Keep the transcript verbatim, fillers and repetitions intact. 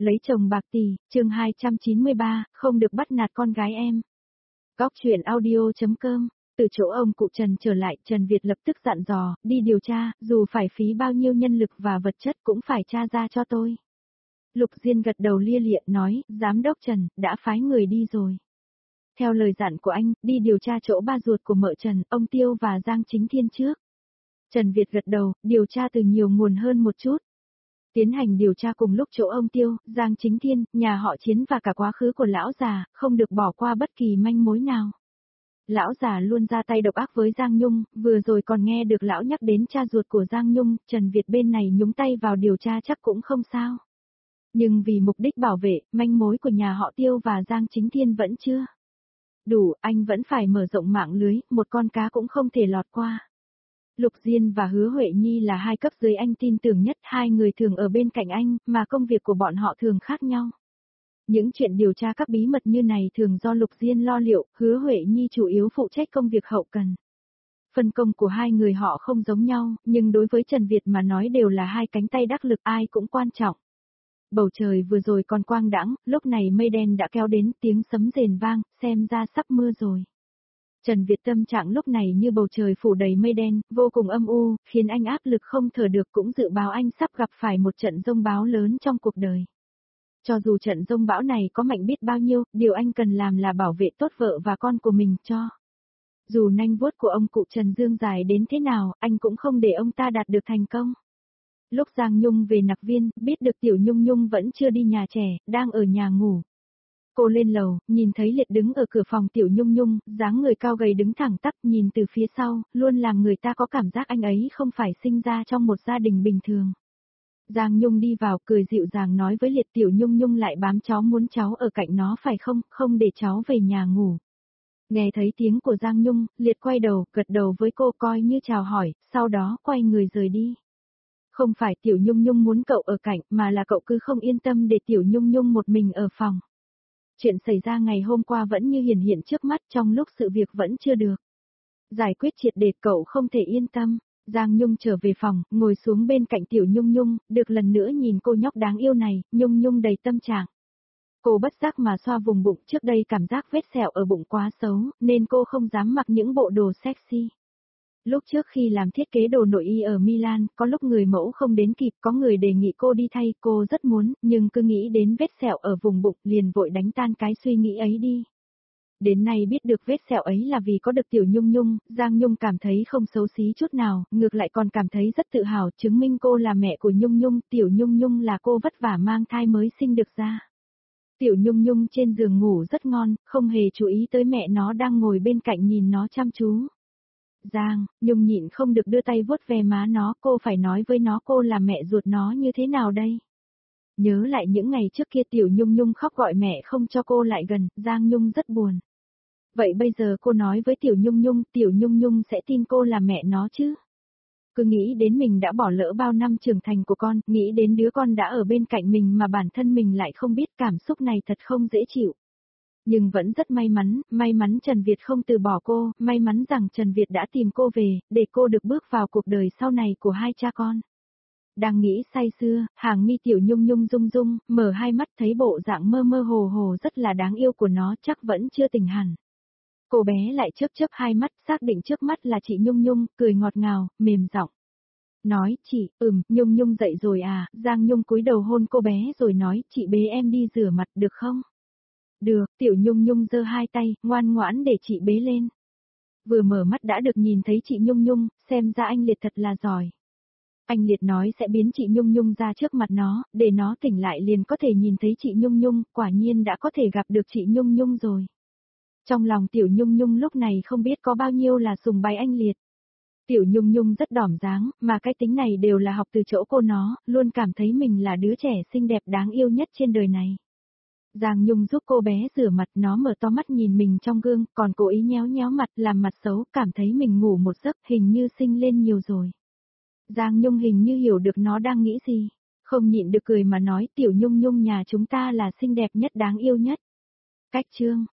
Lấy chồng bạc tỷ, chương hai trăm chín mươi ba, không được bắt nạt con gái em. Góc truyện audio.com, từ chỗ ông cụ Trần trở lại, Trần Việt lập tức dặn dò, đi điều tra, dù phải phí bao nhiêu nhân lực và vật chất cũng phải tra ra cho tôi. Lục Diên gật đầu lia lịa nói, giám đốc Trần, đã phái người đi rồi. Theo lời dặn của anh, đi điều tra chỗ ba ruột của mợ Trần, ông Tiêu và Giang Chính Thiên trước. Trần Việt gật đầu, điều tra từ nhiều nguồn hơn một chút. Tiến hành điều tra cùng lúc chỗ ông Tiêu, Giang Chính Thiên, nhà họ Chiến và cả quá khứ của lão già, không được bỏ qua bất kỳ manh mối nào. Lão già luôn ra tay độc ác với Giang Nhung, vừa rồi còn nghe được lão nhắc đến cha ruột của Giang Nhung, Trần Việt bên này nhúng tay vào điều tra chắc cũng không sao. Nhưng vì mục đích bảo vệ, manh mối của nhà họ Tiêu và Giang Chính Thiên vẫn chưa đủ, anh vẫn phải mở rộng mạng lưới, một con cá cũng không thể lọt qua. Lục Diên và Hứa Huệ Nhi là hai cấp dưới anh tin tưởng nhất, hai người thường ở bên cạnh anh, mà công việc của bọn họ thường khác nhau. Những chuyện điều tra các bí mật như này thường do Lục Diên lo liệu, Hứa Huệ Nhi chủ yếu phụ trách công việc hậu cần. Phân công của hai người họ không giống nhau, nhưng đối với Trần Việt mà nói đều là hai cánh tay đắc lực, ai cũng quan trọng. Bầu trời vừa rồi còn quang đãng, lúc này mây đen đã kéo đến, tiếng sấm rền vang, xem ra sắp mưa rồi. Trần Việt tâm trạng lúc này như bầu trời phủ đầy mây đen, vô cùng âm u, khiến anh áp lực không thở được, cũng dự báo anh sắp gặp phải một trận giông bão lớn trong cuộc đời. Cho dù trận giông bão này có mạnh biết bao nhiêu, điều anh cần làm là bảo vệ tốt vợ và con của mình cho. Dù nanh vuốt của ông cụ Trần Dương dài đến thế nào, anh cũng không để ông ta đạt được thành công. Lúc Giang Nhung về nặc viên, biết được Tiểu Nhung Nhung vẫn chưa đi nhà trẻ, đang ở nhà ngủ. Cô lên lầu, nhìn thấy Liệt đứng ở cửa phòng Tiểu Nhung Nhung, dáng người cao gầy đứng thẳng tắp, nhìn từ phía sau, luôn làm người ta có cảm giác anh ấy không phải sinh ra trong một gia đình bình thường. Giang Nhung đi vào, cười dịu dàng nói với Liệt, Tiểu Nhung Nhung lại bám cháu muốn cháu ở cạnh nó phải không, không để cháu về nhà ngủ. Nghe thấy tiếng của Giang Nhung, Liệt quay đầu, gật đầu với cô coi như chào hỏi, sau đó quay người rời đi. Không phải Tiểu Nhung Nhung muốn cậu ở cạnh, mà là cậu cứ không yên tâm để Tiểu Nhung Nhung một mình ở phòng. Chuyện xảy ra ngày hôm qua vẫn như hiển hiện trước mắt, trong lúc sự việc vẫn chưa được giải quyết triệt để, cậu không thể yên tâm. Giang Nhung trở về phòng, ngồi xuống bên cạnh Tiểu Nhung Nhung, được lần nữa nhìn cô nhóc đáng yêu này, Nhung Nhung đầy tâm trạng. Cô bất giác mà xoa vùng bụng, trước đây cảm giác vết sẹo ở bụng quá xấu, nên cô không dám mặc những bộ đồ sexy. Lúc trước khi làm thiết kế đồ nội y ở Milan, có lúc người mẫu không đến kịp, có người đề nghị cô đi thay, cô rất muốn, nhưng cứ nghĩ đến vết sẹo ở vùng bụng, liền vội đánh tan cái suy nghĩ ấy đi. Đến nay biết được vết sẹo ấy là vì có được Tiểu Nhung Nhung, Giang Nhung cảm thấy không xấu xí chút nào, ngược lại còn cảm thấy rất tự hào, chứng minh cô là mẹ của Nhung Nhung, Tiểu Nhung Nhung là cô vất vả mang thai mới sinh được ra. Tiểu Nhung Nhung trên giường ngủ rất ngon, không hề chú ý tới mẹ nó đang ngồi bên cạnh nhìn nó chăm chú. Giang, Nhung nhịn không được đưa tay vuốt ve má nó, cô phải nói với nó cô là mẹ ruột nó như thế nào đây? Nhớ lại những ngày trước kia Tiểu Nhung Nhung khóc gọi mẹ không cho cô lại gần, Giang Nhung rất buồn. Vậy bây giờ cô nói với Tiểu Nhung Nhung, Tiểu Nhung Nhung sẽ tin cô là mẹ nó chứ? Cứ nghĩ đến mình đã bỏ lỡ bao năm trưởng thành của con, nghĩ đến đứa con đã ở bên cạnh mình mà bản thân mình lại không biết, cảm xúc này thật không dễ chịu. Nhưng vẫn rất may mắn, may mắn Trần Việt không từ bỏ cô, may mắn rằng Trần Việt đã tìm cô về, để cô được bước vào cuộc đời sau này của hai cha con. Đang nghĩ say sưa, hàng mi Tiểu Nhung Nhung rung rung, mở hai mắt thấy bộ dạng mơ mơ hồ hồ rất là đáng yêu của nó, chắc vẫn chưa tỉnh hẳn. Cô bé lại chớp chớp hai mắt, xác định trước mắt là chị Nhung Nhung, cười ngọt ngào, mềm giọng. Nói, chị, ừm, Nhung Nhung dậy rồi à, Giang Nhung cúi đầu hôn cô bé rồi nói, chị bế em đi rửa mặt được không? Được, Tiểu Nhung Nhung giơ hai tay, ngoan ngoãn để chị bế lên. Vừa mở mắt đã được nhìn thấy chị Nhung Nhung, xem ra anh Liệt thật là giỏi. Anh Liệt nói sẽ biến chị Nhung Nhung ra trước mặt nó, để nó tỉnh lại liền có thể nhìn thấy chị Nhung Nhung, quả nhiên đã có thể gặp được chị Nhung Nhung rồi. Trong lòng Tiểu Nhung Nhung lúc này không biết có bao nhiêu là sùng bái anh Liệt. Tiểu Nhung Nhung rất đỏm dáng, mà cái tính này đều là học từ chỗ cô nó, luôn cảm thấy mình là đứa trẻ xinh đẹp đáng yêu nhất trên đời này. Giang Nhung giúp cô bé rửa mặt, nó mở to mắt nhìn mình trong gương, còn cố ý nhéo nhéo mặt, làm mặt xấu, cảm thấy mình ngủ một giấc, hình như xinh lên nhiều rồi. Giang Nhung hình như hiểu được nó đang nghĩ gì, không nhịn được cười mà nói, Tiểu Nhung Nhung nhà chúng ta là xinh đẹp nhất đáng yêu nhất. Cách chương,